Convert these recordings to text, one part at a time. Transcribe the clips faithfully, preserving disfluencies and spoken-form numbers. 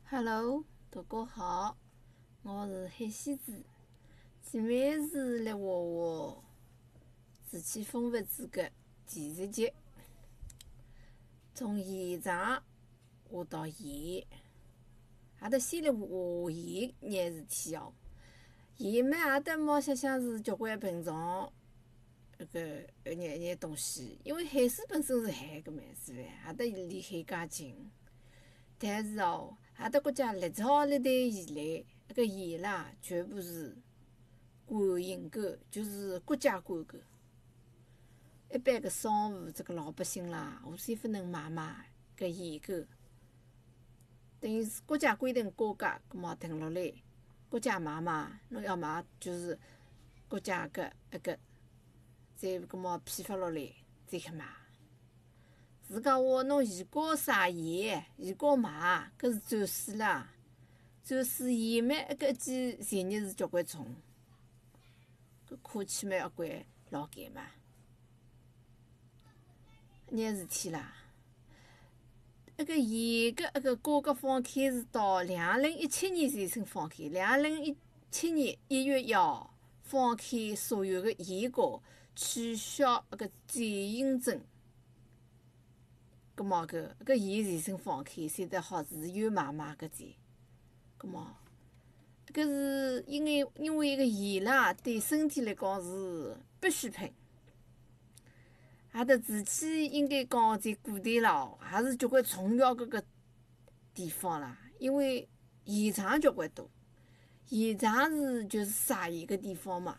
Hello，大家好，我是海西子。前面是来画画志气风物志的第十集，从现场画到现。阿搭先来画现眼事体哦。现嘛，阿搭毛想想是交关平常那个一眼眼东西，因为海水本身是海个嘛，是伐？阿搭离海介近，但是哦。阿搭国家历朝历代以来，那个盐啦，全部是官营个，就是国家管个。一般个商户、这个老百姓啦，无先不能买卖搿盐个。等于是国家规定高价，葛末停落来，国家买卖，侬要买就是国家个一个，再葛末批发落来再去买。是讲话侬盐高撒盐，盐高卖，搿是转水啦。转水盐嘛，搿一记赚日是交关重，搿科气嘛要关老严嘛。眼事体啦，那个盐搿一个改革放开是到两零一七年才算放开，两零一七年一月一号放开所有个盐高，取消那个转运证。葛末搿搿盐才算放开，才得好自由买卖搿只。葛末搿是因为因为一个盐啦，对身体来讲是必需品。阿搭自己应该讲在古代咯，也是交关重要搿个地方啦。因为盐场交关多，盐场是就是撒盐个地方嘛。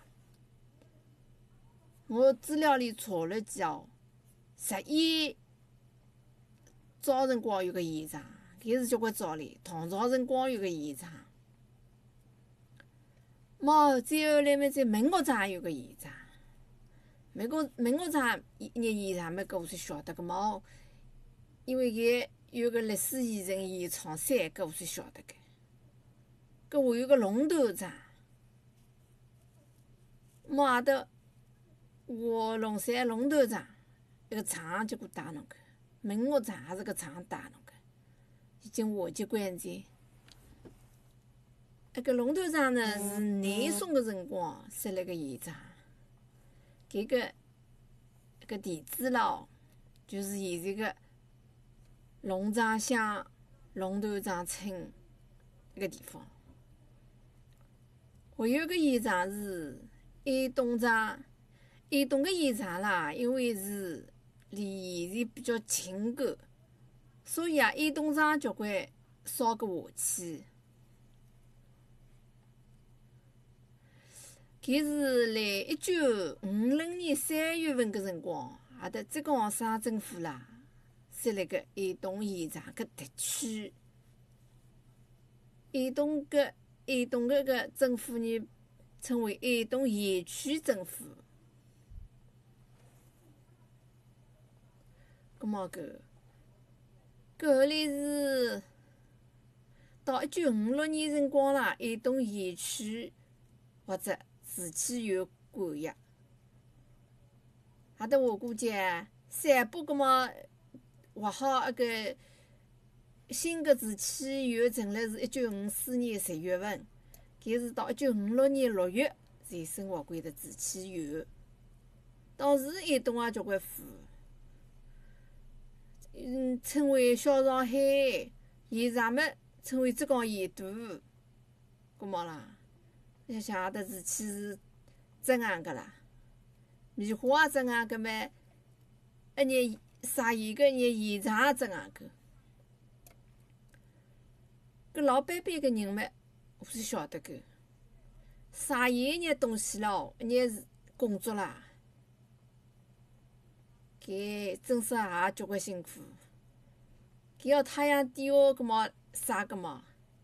我资料里查了记哦，十一。早辰光有个盐场，搿是交关早唻。唐朝辰光有个盐场，毛再后来嘛，在民国场也有个盐场。民国民国场一眼盐场嘛，搿我才晓得个毛，因为搿有个历史遗存盐场山，搿我才晓得个。搿还有个龙头场，毛阿搭卧龙山龙头场，一个厂结果带侬个。民国场也是个厂带侬个，已经华籍关前。那个龙头场呢是南宋个辰光设立个盐场，搿个一个地址咯，就是现在个龙岗乡龙头场村一个地方。还有个盐场是安东场，安东个盐场啦，因为是离盐田比较近个，所以啊，安东场交关烧个瓦器。搿是辣一九五零年三月份个辰光，阿搭浙江省政府啦设立个安东盐场搿特区。安东个安东个个政府呢，称为安东盐区政府。葛末搿搿后来是到一九五六年辰光啦，安东盐区或者自气源管辖。阿搭画过节三部，葛末画好一个新个自气源成立是一九五四年十月份，搿是到一九五六年六月才生活归的自气源。当时安东也交关富。嗯，称为小上海，盐场么称为浙江盐都。葛末啦，想想阿搭事体是这样个啦，棉花也这样个么，一眼撒盐个一眼盐场也这样个。搿老板板个人么，我是晓得个。撒盐一眼东西咯，一眼是工作啦。搿真是也交关辛苦，搿要太阳底下搿么晒个嘛？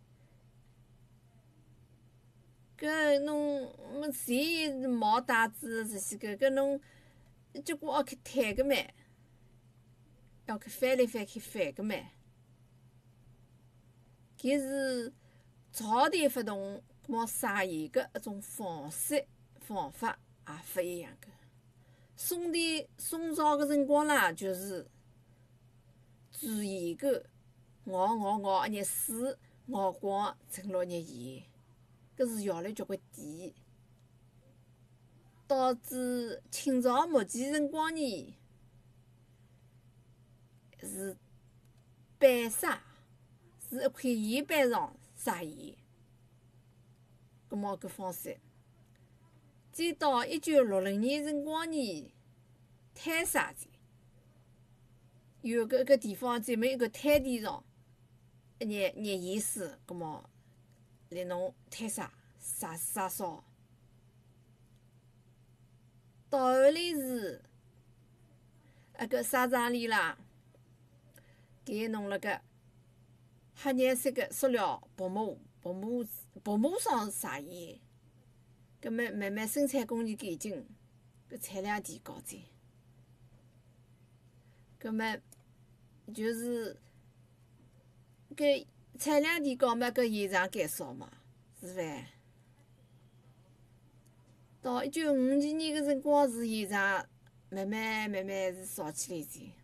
搿侬么谁毛带子这些个？搿侬结果要去摊个唛，要去翻来翻去翻个唛。搿是朝代发动搿么晒盐个一种方式方法也勿一样个。宋代宋朝个辰光啦，就是煮盐个，熬熬熬一眼水， 辰光正落热炎，搿是效率交关低，导致清朝末期辰光呢是板砂，是一块岩板上撒盐，葛末搿方式。再到一九六零年辰光呢，摊砂节，有搿个地方专门一个摊地上，一眼热盐水，葛末来弄摊砂撒撒烧。到后来是那个沙场里啦，给弄了个黑颜色个塑料薄膜，薄膜薄膜上撒盐，搿么慢慢生产工艺改进，搿产量提高再，搿么就是搿产量提高嘛，搿盐场减少嘛，是伐？到一九五几年个辰光，是盐场慢慢慢慢是少起来些。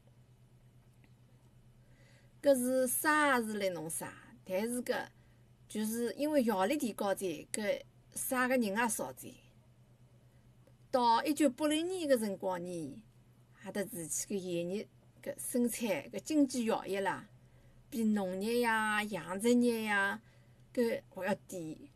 搿是砂也是来弄砂，但是搿就是因为效率提高些，搿砂个人也少些。到一九八零年个辰光呢，哈得自起搿盐业搿生产搿经济效益啦，比农业呀、养殖业呀搿还要低。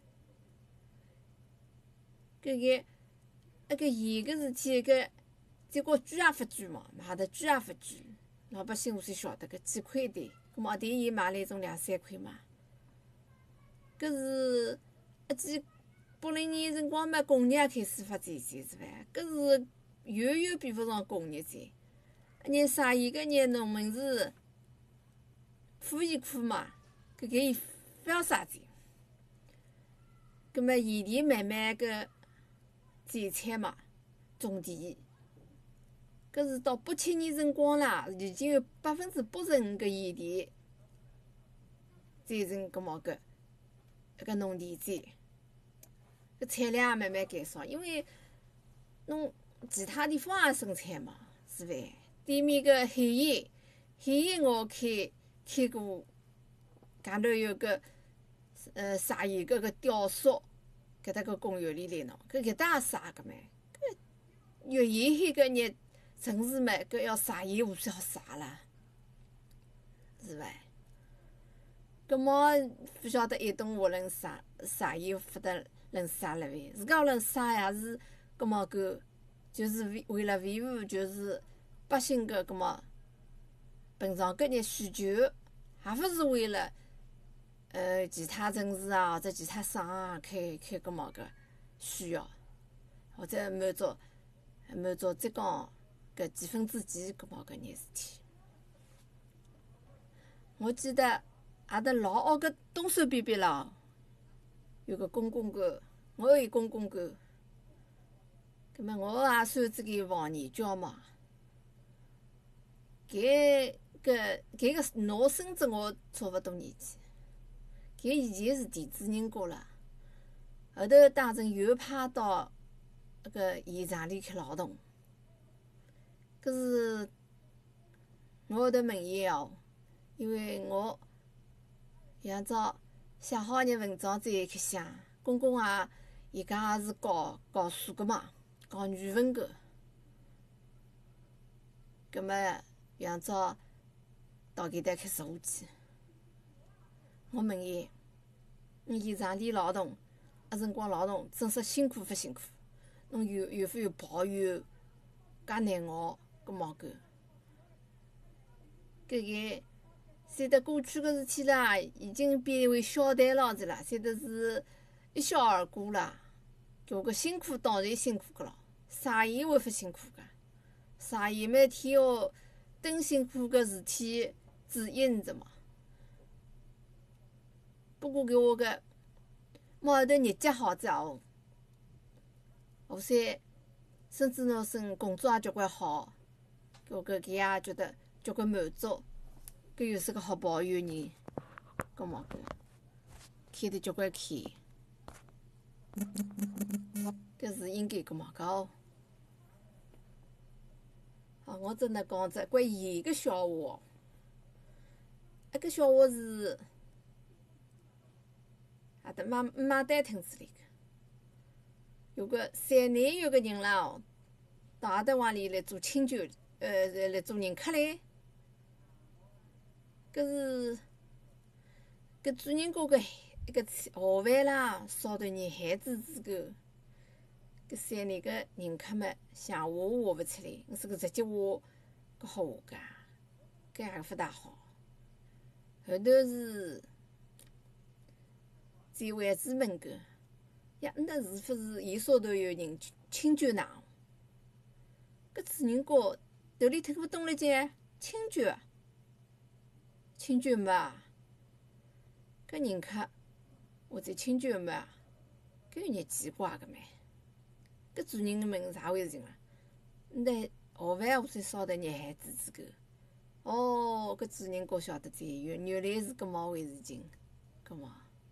搿个那个盐搿事体，搿再告居也勿贵嘛，买得居也勿贵，老百姓我才晓得搿几块一袋，搿么一袋盐买来种两三块嘛。搿是一记八零年辰光嘛，工业也开始发展些，是伐？搿是远远比勿上工业噻。眼撒盐搿眼农民是苦盐苦嘛，搿给伊不要啥子。葛末盐田慢慢搿减产嘛，种田。搿是到八七年辰光啦，已经有百分之八十五个盐田转成搿么搿一个农田转，搿产量也慢慢减少，因为侬其他地方也生产嘛，是伐？对面个海盐，海盐我开开过，外头有个呃撒盐搿个吊索，搿搭个工业里来弄，搿搿搭也撒个嘛，搿越沿海搿眼城市嘛，搿要撒盐我是要撒啦，是伐？搿么勿晓得一栋屋能撒撒盐勿得能撒了伐？自家屋能撒也是搿么搿就是为为了维护就是百姓个搿么平常搿眼需求，也勿是为了呃其他城市啊或者其他省啊开开搿么个需要，或者满足满足浙江搿几分之几搿么搿眼事体。我记得阿搭老奥搿东山边边啦，有个公公馆，我也有公公馆。葛末我也算这个黄泥胶嘛。搿搿搿个老孙子我差勿多年纪，搿以前是地主人家了，后头当成又派到那个盐场里去劳动。搿是我后头问伊哦，因为我像照写好眼文章再去写，公公也伊家也是教教书个嘛，教语文个。葛末像照到搿搭开坐下去，我问伊，侬盐场里劳动，那辰光劳动真说辛苦勿辛苦？侬有有勿有抱怨介难熬搿毛搿？搿个现在过去个事体啦，已经变为小谈了子啦，现在是一笑而过啦。搿个辛苦当然辛苦个咯，撒盐会勿辛苦个？撒盐每天要等辛苦个事体之一，你知嘛？不过搿我个毛后头日脚好之后，后三孙子孬孙工作也交关好，搿个搿也觉得交关满足，搿又是个好抱怨人，搿么搿开得交关开，搿是应该搿么搿哦。啊，我真的讲只关于盐个笑话哦。一个笑话是搭马马丹村子里个，有个山内有个人啦哦，到阿搭往里来做清酒，呃，来做人客嘞。搿是搿主人家个一个盒饭啦，烧得人海滋滋个。搿山内个人客们像话也话勿出来，我说搿直接话搿好话噶，搿也勿大好。后头是在孩子们搿呀，那是勿是伊烧头有人清酒呢？搿主人家头里听勿懂了噻，清酒啊，清酒没啊？搿人客或者清酒没啊？搿有眼奇怪个蛮。搿主人问啥回事情啊？那盒饭或者烧得热海滋滋个。哦，搿主人家晓得再有，原来是搿么回事情，搿么。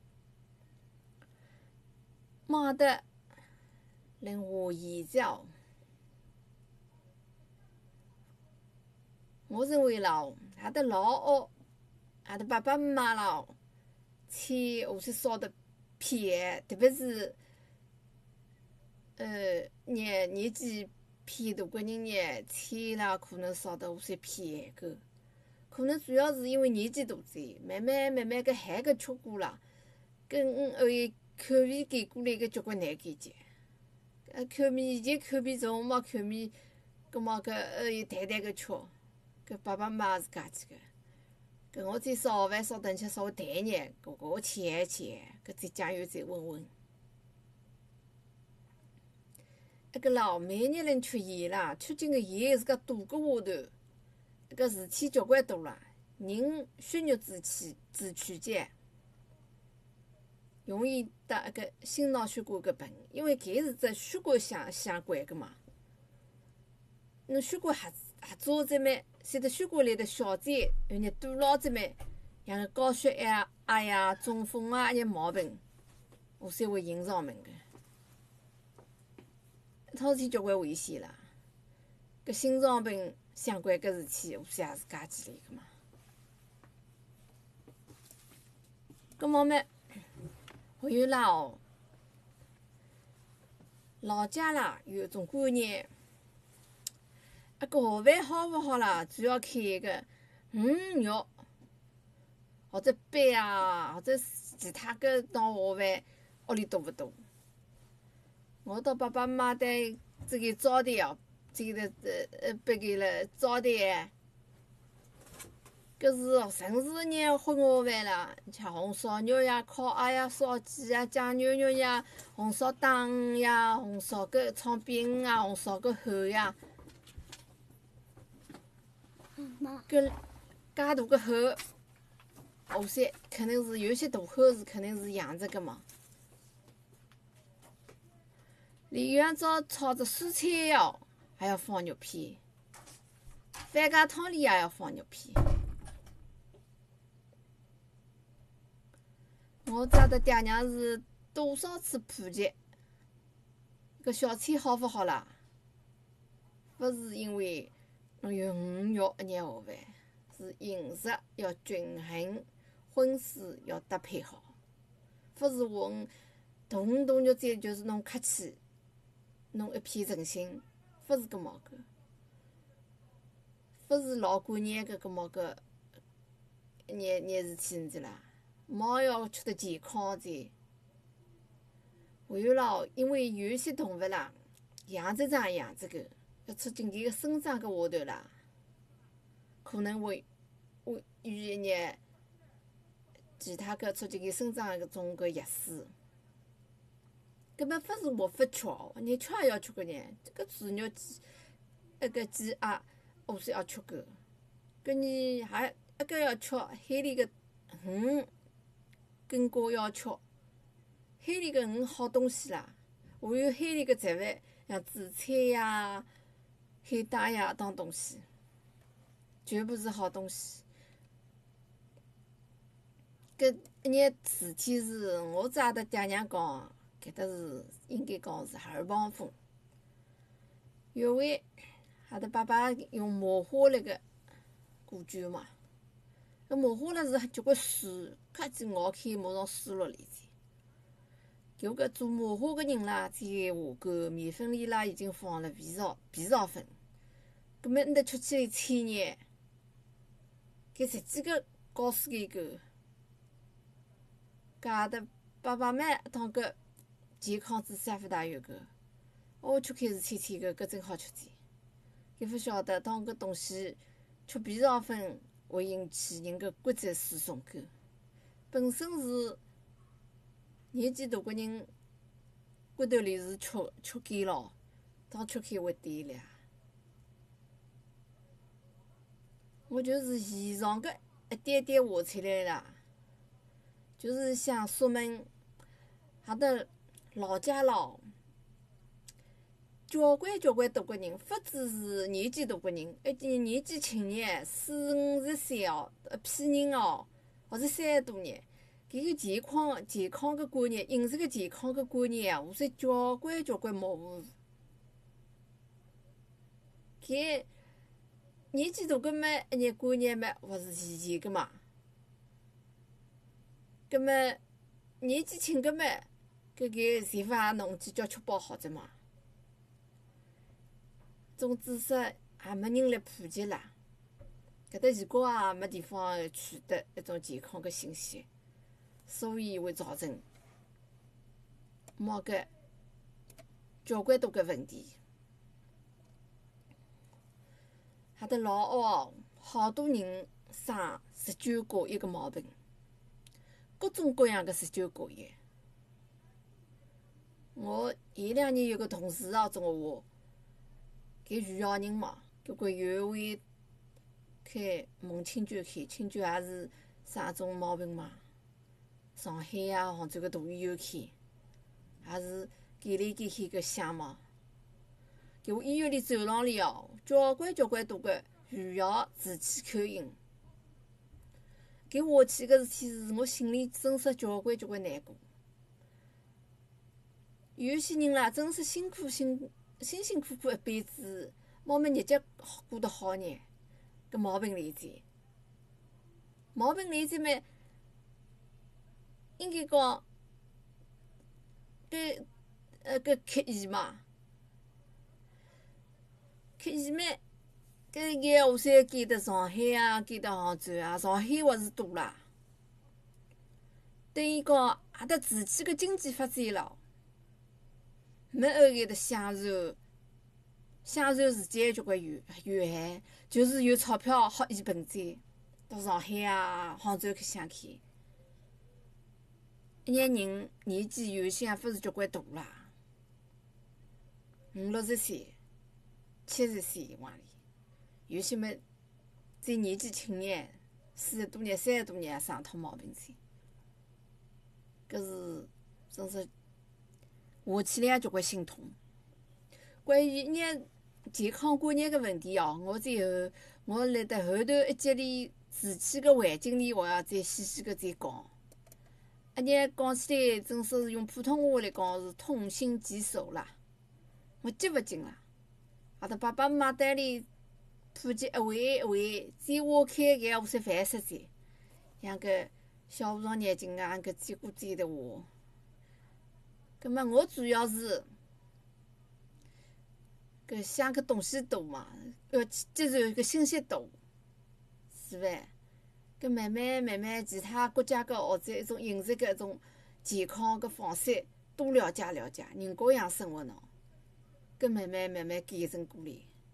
马的令我研究，我认为啦，阿得老学，阿得爸爸妈妈啦，去下去烧得偏，特别是呃年年纪偏大个人呢，去啦可能烧得下去偏个，可能主要是因为年纪大噻，慢慢慢慢搿海搿吃过啦，跟后一口味改过来搿交关难改节。呃，口味以前口味重，没口味，葛末搿后一淡淡个吃，搿爸爸妈妈是家己个。搿我再烧盒饭烧得吃稍微淡一眼，搿搿我浅浅，搿再酱油再温温。那个老每日人吃盐啦，吃进个盐自家肚壳下头，搿事体交关多啦，人血肉之气之躯间。容易得那个心脑血管个病，因为搿是只血管相相关个嘛。侬血管瞎瞎做只嘛，随着血管里头小灾，有眼堵牢只嘛，像个高血压啊呀、中风啊一眼毛病，我才会引上门个。一套事体交关危险啦。搿心脏病相关搿事体，我也是家己来个嘛。搿么嘛。还有啦哦，老家啦有一种观念，啊搿盒饭好勿好啦，主要看一个鱼肉，或者饭啊，或者其他个当盒饭屋里多勿多。我到爸爸妈妈对这个招待哦，这个呃呃拨给了招待。搿是城市人荤盒饭啦，像红烧肉呀、烤鸭呀、烧鸡呀、酱牛肉呀、红烧蛋呀、红烧个炒饼啊、红烧个麸呀。搿介大个麸，下山肯定是有些大麸是肯定是养着个嘛。里向早炒着蔬菜哦，还要放肉片，番茄汤里也要放肉片。我家的爹娘是多少次普及，搿小菜好勿好啦？勿是因为侬有鱼肉一眼盒饭，是饮食要均衡，荤素要搭配好。勿是话大鱼大肉再就是侬客气，侬一片诚心，勿是搿么个，勿是老感念搿搿么个一眼眼事体，你知啦？猫要吃得健康噻。还有咯，因为有一些动物啦，养殖场养殖个，要促进伊个生长个下头啦，可能会会与一眼其他个促进伊生长个种个药水。搿么勿是活法吃哦，你吃也要吃个呢。这个猪肉鸡，那个鸡鸭，我是要吃个。搿你还一个要吃海里个鱼。更加要吃海里个鱼好东西啦，还有海里个植物，像紫菜呀、海带呀当东西，全部是好东西。搿一眼事体是我只阿搭爹娘讲，搿搭是应该讲是二房风。有位阿搭爸爸用麻花那个古卷嘛。搿麻花辣是交关水，咔叽咬开马上输落来噻。 搿个做麻花个人啦，再下搿面粉里啦已经放了肥皂、肥皂粉，葛末拿出去汆热，搿实际个告诉伊个，搿阿搭爸爸妈当搿健康知识也勿大有个，我却开始天天搿搿真好吃点，伊勿晓得当搿东西吃肥皂粉会引起人个关节疏松个，本身是。年纪大个人，骨头里是缺缺钙咯，当缺钙会对了。我就是现场个一点点画出来啦，就是想说明，阿搭老家咯，交关交关大个人，勿只是年纪大个人，一点年纪轻眼，四五十岁哦，一批人哦，或者三十多年。搿个健康健康个观念，饮食个健康个观念啊，我说交关交关模糊。搿年纪大个嘛，一眼观念嘛，勿是齐全个嘛。葛末年纪轻个嘛，搿搿财富也弄几叫吃饱好着嘛。种知识也没人来普及啦，搿搭全国也没地方取得一种健康个信息。所以会造成某个交关多个问题。哈搭老学哦，好多人生十九加一个毛病，各种各样个十九加一。我前两年有个同事哦，跟我话，搿余姚人嘛，结果有一位开蒙清酒开，清酒也是生种毛病嘛。上海啊，杭州个大医院开，也是改来改去个项目。搿医院里走廊里哦，交关交关多个余姚瓷器口音。搿下去搿事体是我心里真实交关交关难过。有些人啦，真是辛苦辛辛辛苦苦一辈子，慢慢日脚过得好呢，搿毛病来在，毛病来在嘛。应该讲，搿呃搿刻意嘛，刻意嘛，搿眼话侪改得上海啊，改得杭州啊，上海话是多啦。等于讲阿搭瓷器个经济发展了，没后眼的享受，享受时间交关有有限，就是有钞票好一盆栽，到上海啊、杭州去想去。一眼人年纪有些也勿是交关大啦，五六十岁、七十岁往里，有些么再年纪轻眼，四十多年、三十多年也生脱毛病噻。搿是真是话起来也交关心痛。关于一眼健康观念个问题哦，我最后我辣得后头一节里瓷器个环境里，我要再细细个再讲。一眼讲起来，真说是用普通话来讲是痛心疾首啦，我记勿清啦。阿搭爸爸妈妈单里普及一回一回，再挖开搿我才烦死噻。像搿小和尚眼睛啊，搿几股子的话，葛末我主要是搿想搿东西多嘛，要接受搿信息多，是伐？搿慢慢慢慢，其他国家个或者一种饮食个一种健康个方式，多了解了解，人各样生活喏，搿慢慢慢慢改正过来。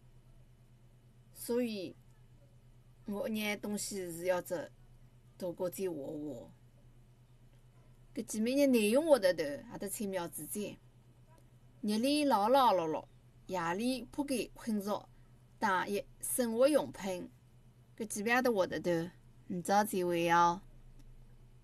所以，我一眼东西是要着大家再画画。搿前面眼内容画得头，阿搭猜苗子簪，日里老老落落，夜里铺盖困着，打一生活用品。搿前面阿搭画得头。明朝再会哦。